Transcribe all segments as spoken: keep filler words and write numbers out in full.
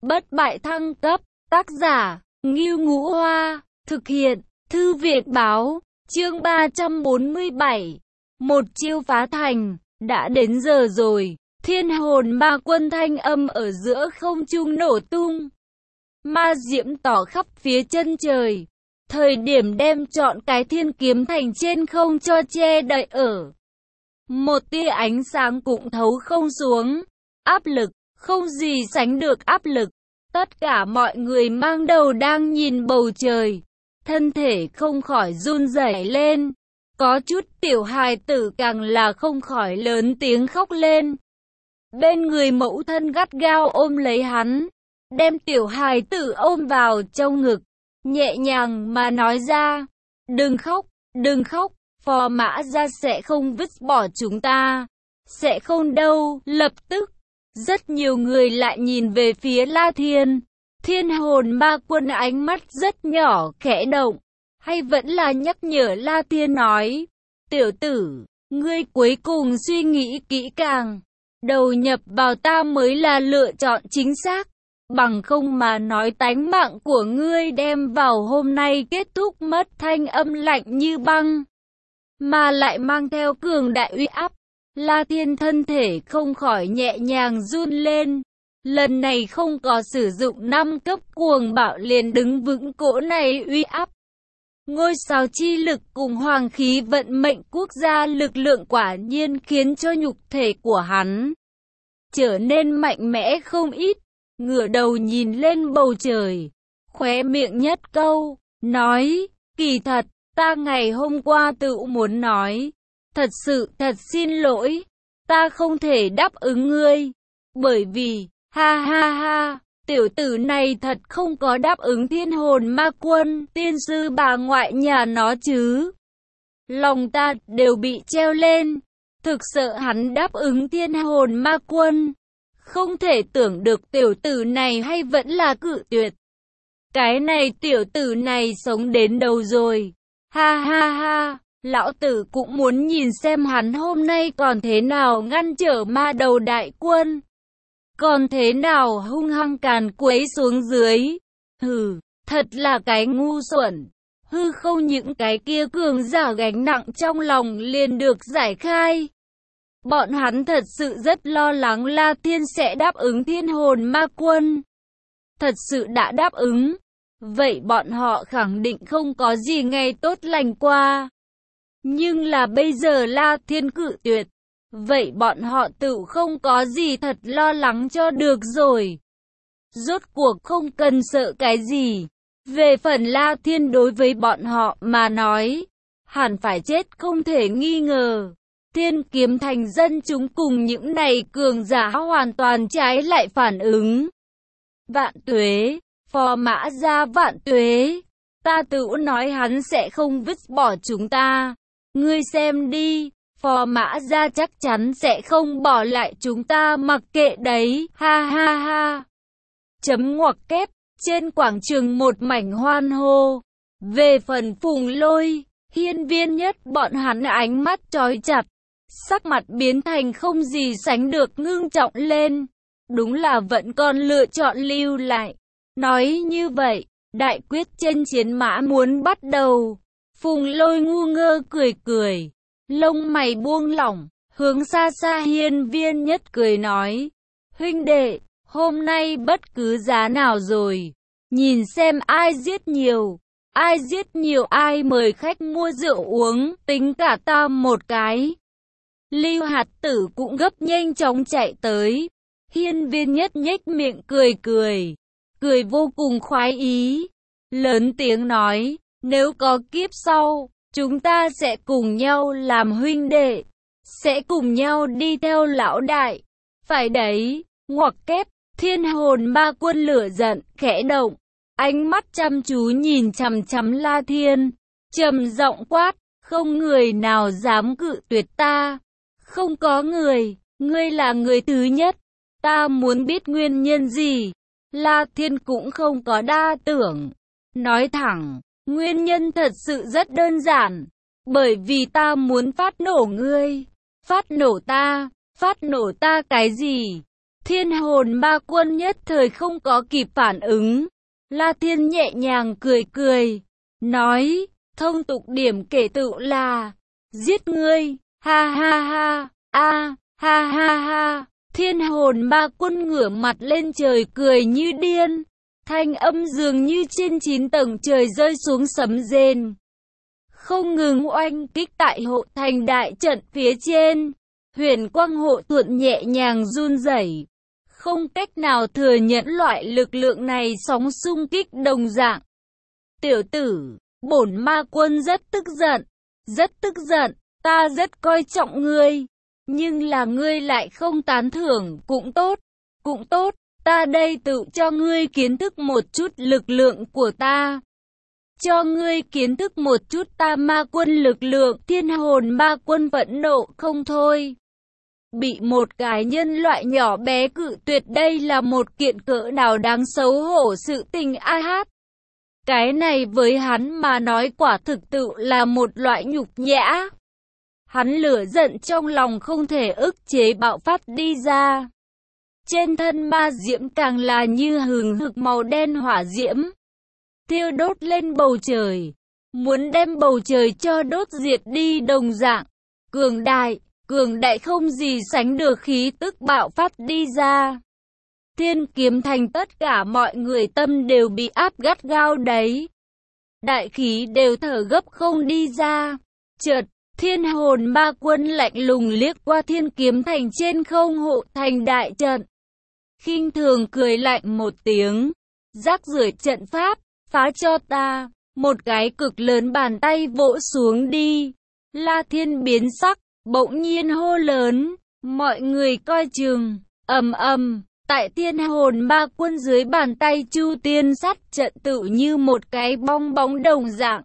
Bất bại thăng cấp, tác giả, Ngưu Ngũ Hoa, thực hiện, Thư viện Báo, chương ba trăm bốn mươi bảy. Một chiêu phá thành, đã đến giờ rồi, thiên hồn ma quân thanh âm ở giữa không trung nổ tung. Ma diễm tỏ khắp phía chân trời, thời điểm đem trọn cái thiên kiếm thành trên không cho che đậy ở. Một tia ánh sáng cũng thấu không xuống, áp lực, không gì sánh được áp lực. Tất cả mọi người mang đầu đang nhìn bầu trời, thân thể không khỏi run rẩy lên. Có chút tiểu hài tử càng là không khỏi lớn tiếng khóc lên. Bên người mẫu thân gắt gao ôm lấy hắn, đem tiểu hài tử ôm vào trong ngực, nhẹ nhàng mà nói ra, đừng khóc, đừng khóc, Phò Mã Gia sẽ không vứt bỏ chúng ta, sẽ không đâu. Lập tức, rất nhiều người lại nhìn về phía La Thiên. Thiên hồn ma quân ánh mắt rất nhỏ khẽ động, hay vẫn là nhắc nhở La Thiên nói, tiểu tử, ngươi cuối cùng suy nghĩ kỹ càng, đầu nhập vào ta mới là lựa chọn chính xác, bằng không mà nói tánh mạng của ngươi đem vào hôm nay kết thúc mất. Thanh âm lạnh như băng, mà lại mang theo cường đại uy áp. La Thiên thân thể không khỏi nhẹ nhàng run lên. Lần này không có sử dụng năm cấp cuồng bạo liền đứng vững cỗ này uy áp. Ngôi sao chi lực cùng hoàng khí vận mệnh quốc gia lực lượng quả nhiên khiến cho nhục thể của hắn trở nên mạnh mẽ không ít. Ngửa đầu nhìn lên bầu trời, khóe miệng nhất câu, nói, kỳ thật, ta ngày hôm qua tự muốn nói, thật sự thật xin lỗi, ta không thể đáp ứng ngươi, bởi vì, ha ha ha, tiểu tử này thật không có đáp ứng thiên hồn ma quân, tiên sư bà ngoại nhà nó chứ. Lòng ta đều bị treo lên, thực sợ hắn đáp ứng thiên hồn ma quân. Không thể tưởng được tiểu tử này hay vẫn là cự tuyệt. Cái này tiểu tử này sống đến đâu rồi? Ha ha ha, lão tử cũng muốn nhìn xem hắn hôm nay còn thế nào ngăn trở ma đầu đại quân. Còn thế nào hung hăng càn quấy xuống dưới. Hừ, thật là cái ngu xuẩn. Hư không những cái kia cường giả gánh nặng trong lòng liền được giải khai. Bọn hắn thật sự rất lo lắng La Thiên sẽ đáp ứng thiên hồn ma quân. Thật sự đã đáp ứng, vậy bọn họ khẳng định không có gì ngày tốt lành qua. Nhưng là bây giờ La Thiên cự tuyệt, vậy bọn họ tự không có gì thật lo lắng cho được rồi. Rốt cuộc không cần sợ cái gì. Về phần La Thiên đối với bọn họ mà nói, hẳn phải chết không thể nghi ngờ. Thiên kiếm thành dân chúng cùng những này cường giả hoàn toàn trái lại phản ứng. Vạn tuế, Phò Mã Gia vạn tuế, ta tự nói hắn sẽ không vứt bỏ chúng ta. Ngươi xem đi, Phò Mã Gia chắc chắn sẽ không bỏ lại chúng ta mặc kệ đấy, ha ha ha. Chấm ngoặc kép, trên quảng trường một mảnh hoan hô. Về phần Phùng Lôi, Hiên Viên Nhất bọn hắn ánh mắt chói chặt, sắc mặt biến thành không gì sánh được ngưng trọng lên. Đúng là vẫn còn lựa chọn lưu lại. Nói như vậy, đại quyết trên chiến mã muốn bắt đầu. Phùng Lôi ngu ngơ cười cười, lông mày buông lỏng, hướng xa xa Hiên Viên Nhất cười nói, huynh đệ, hôm nay bất cứ giá nào rồi, nhìn xem ai giết nhiều, ai giết nhiều ai mời khách mua rượu uống, tính cả ta một cái. Lưu Hạt Tử cũng gấp nhanh chóng chạy tới. Hiên Viên Nhất nhếch miệng cười cười, cười vô cùng khoái ý, lớn tiếng nói, nếu có kiếp sau, chúng ta sẽ cùng nhau làm huynh đệ, sẽ cùng nhau đi theo lão đại. Phải đấy, ngoặc kép, thiên hồn ma quân lửa giận, khẽ động, ánh mắt chăm chú nhìn chằm chằm La Thiên, trầm giọng quát, không người nào dám cự tuyệt ta. Không có người, ngươi là người thứ nhất, ta muốn biết nguyên nhân gì. La Thiên cũng không có đa tưởng, nói thẳng, nguyên nhân thật sự rất đơn giản, bởi vì ta muốn phát nổ ngươi. Phát nổ ta, phát nổ ta cái gì? Thiên hồn ma quân nhất thời không có kịp phản ứng. La Thiên nhẹ nhàng cười cười, nói, thông tục điểm kể tự là, giết ngươi, ha ha ha, a, ha ha ha. Thiên hồn ma quân ngửa mặt lên trời cười như điên, thanh âm dường như trên chín tầng trời rơi xuống sấm rền, không ngừng oanh kích tại hộ thành đại trận phía trên. Huyền quang hộ thuận nhẹ nhàng run rẩy, không cách nào thừa nhận loại lực lượng này sóng xung kích đồng dạng. Tiểu tử, bổn ma quân rất tức giận, rất tức giận, ta rất coi trọng ngươi, nhưng là ngươi lại không tán thưởng, cũng tốt, cũng tốt, ta đây tự cho ngươi kiến thức một chút lực lượng của ta. Cho ngươi kiến thức một chút ta ma quân lực lượng. Thiên hồn ma quân vẫn nộ không thôi. Bị một cái nhân loại nhỏ bé cự tuyệt, đây là một kiện cỡ nào đáng xấu hổ sự tình a hát. Cái này với hắn mà nói quả thực tự là một loại nhục nhã. Hắn lửa giận trong lòng không thể ức chế bạo phát đi ra. Trên thân ma diễm càng là như hừng hực màu đen hỏa diễm, thiêu đốt lên bầu trời, muốn đem bầu trời cho đốt diệt đi đồng dạng. Cường đại, cường đại không gì sánh được khí tức bạo phát đi ra. Thiên kiếm thành tất cả mọi người tâm đều bị áp gắt gao đấy. Đại khí đều thở gấp không đi ra. Chợt, thiên hồn ma quân lạnh lùng liếc qua thiên kiếm thành trên không hộ thành đại trận, khinh thường cười lạnh một tiếng, rác rưởi trận pháp, phá cho ta. Một cái cực lớn bàn tay vỗ xuống đi. La Thiên biến sắc, bỗng nhiên hô lớn, mọi người coi chừng. Ầm ầm, tại thiên hồn ma quân dưới bàn tay Chu Tiên sát trận tự như một cái bong bóng đồng dạng,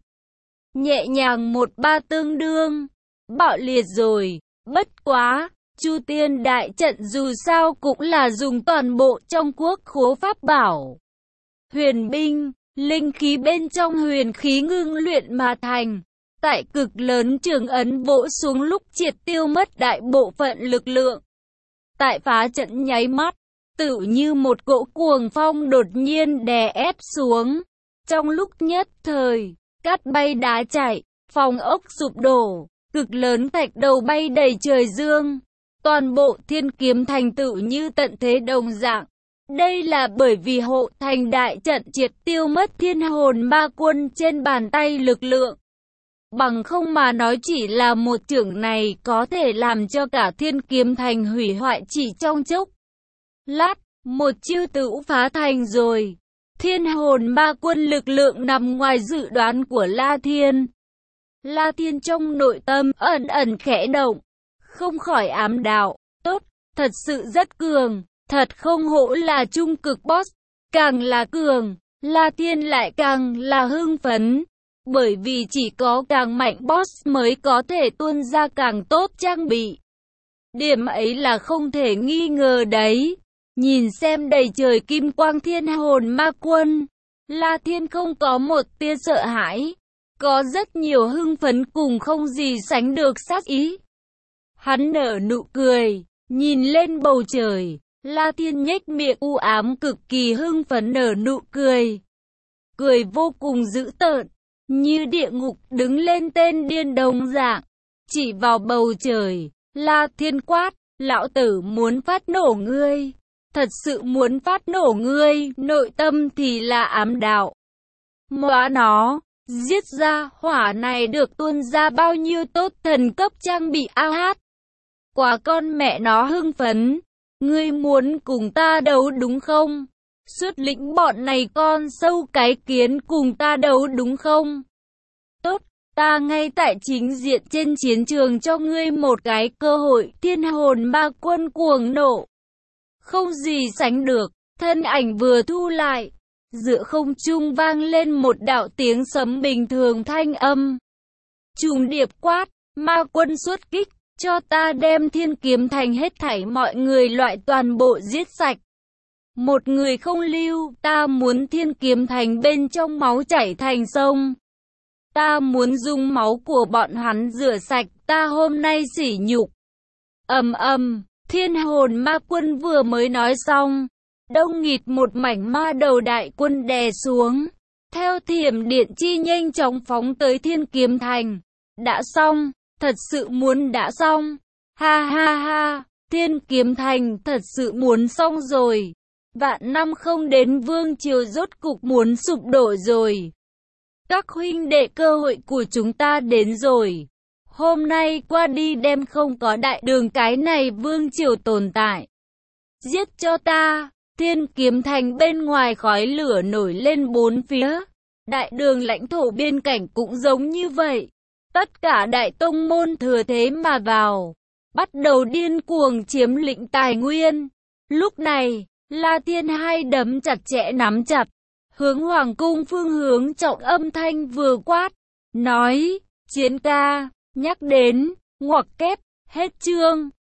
nhẹ nhàng một ba tương đương, bạo liệt rồi. Bất quá, Chu Tiên đại trận dù sao cũng là dùng toàn bộ trong quốc khố pháp bảo, huyền binh, linh khí bên trong huyền khí ngưng luyện mà thành. Tại cực lớn trường ấn vỗ xuống lúc triệt tiêu mất đại bộ phận lực lượng. Tại phá trận nháy mắt, tự như một cỗ cuồng phong đột nhiên đè ép xuống. Trong lúc nhất thời, cát bay đá chạy, phòng ốc sụp đổ, cực lớn thạch đầu bay đầy trời dương. Toàn bộ thiên kiếm thành tự như tận thế đồng dạng. Đây là bởi vì hộ thành đại trận triệt tiêu mất thiên hồn ma quân trên bàn tay lực lượng. Bằng không mà nói chỉ là một chưởng này có thể làm cho cả thiên kiếm thành hủy hoại chỉ trong chốc lát, một chiêu tự phá thành rồi. Thiên hồn ma quân lực lượng nằm ngoài dự đoán của La Thiên. La Thiên trong nội tâm ẩn ẩn khẽ động, không khỏi ám đạo, tốt, thật sự rất cường, thật không hổ là trung cực boss, càng là cường, La Thiên lại càng là hưng phấn. Bởi vì chỉ có càng mạnh boss mới có thể tuôn ra càng tốt trang bị. Điểm ấy là không thể nghi ngờ đấy. Nhìn xem đầy trời kim quang thiên hồn ma quân, La Thiên không có một tia sợ hãi, có rất nhiều hưng phấn cùng không gì sánh được sát ý. Hắn nở nụ cười, nhìn lên bầu trời, La Thiên nhếch miệng u ám cực kỳ hưng phấn nở nụ cười. Cười vô cùng dữ tợn, như địa ngục đứng lên tên điên đồng dạng, chỉ vào bầu trời. La Thiên quát, lão tử muốn phát nổ ngươi, thật sự muốn phát nổ ngươi, nội tâm thì là ám đạo. Móa nó, giết ra hỏa này được tuôn ra bao nhiêu tốt thần cấp trang bị a hát. Quả con mẹ nó hưng phấn, ngươi muốn cùng ta đấu đúng không? Xuất lĩnh bọn này con sâu cái kiến cùng ta đấu đúng không? Tốt, ta ngay tại chính diện trên chiến trường cho ngươi một cái cơ hội. Thiên hồn ma quân cuồng nộ, không gì sánh được, thân ảnh vừa thu lại, giữa không trung vang lên một đạo tiếng sấm bình thường thanh âm. Trùng điệp quát, ma quân xuất kích, cho ta đem thiên kiếm thành hết thảy mọi người loại toàn bộ giết sạch. Một người không lưu, ta muốn thiên kiếm thành bên trong máu chảy thành sông. Ta muốn dùng máu của bọn hắn rửa sạch ta hôm nay sỉ nhục. Ầm ầm, Thiên hồn ma quân vừa mới nói xong, đông nghịt một mảnh ma đầu đại quân đè xuống. Theo thiểm điện chi nhanh chóng phóng tới Thiên Kiếm Thành. Đã xong, thật sự muốn đã xong. Ha ha ha, Thiên Kiếm Thành thật sự muốn xong rồi. Vạn năm không đến vương triều rốt cục muốn sụp đổ rồi. Các huynh đệ, cơ hội của chúng ta đến rồi. Hôm nay qua đi đem không có đại đường cái này vương triều tồn tại. Giết cho ta. Thiên Kiếm Thành bên ngoài khói lửa nổi lên bốn phía. Đại đường lãnh thổ biên cảnh cũng giống như vậy. Tất cả đại tông môn thừa thế mà vào, bắt đầu điên cuồng chiếm lĩnh tài nguyên. Lúc này, La Thiên hai đấm chặt chẽ nắm chặt, hướng hoàng cung phương hướng trọng âm thanh vừa quát, nói, Chiến ca, nhắc đến, ngoặc kép, hết chương.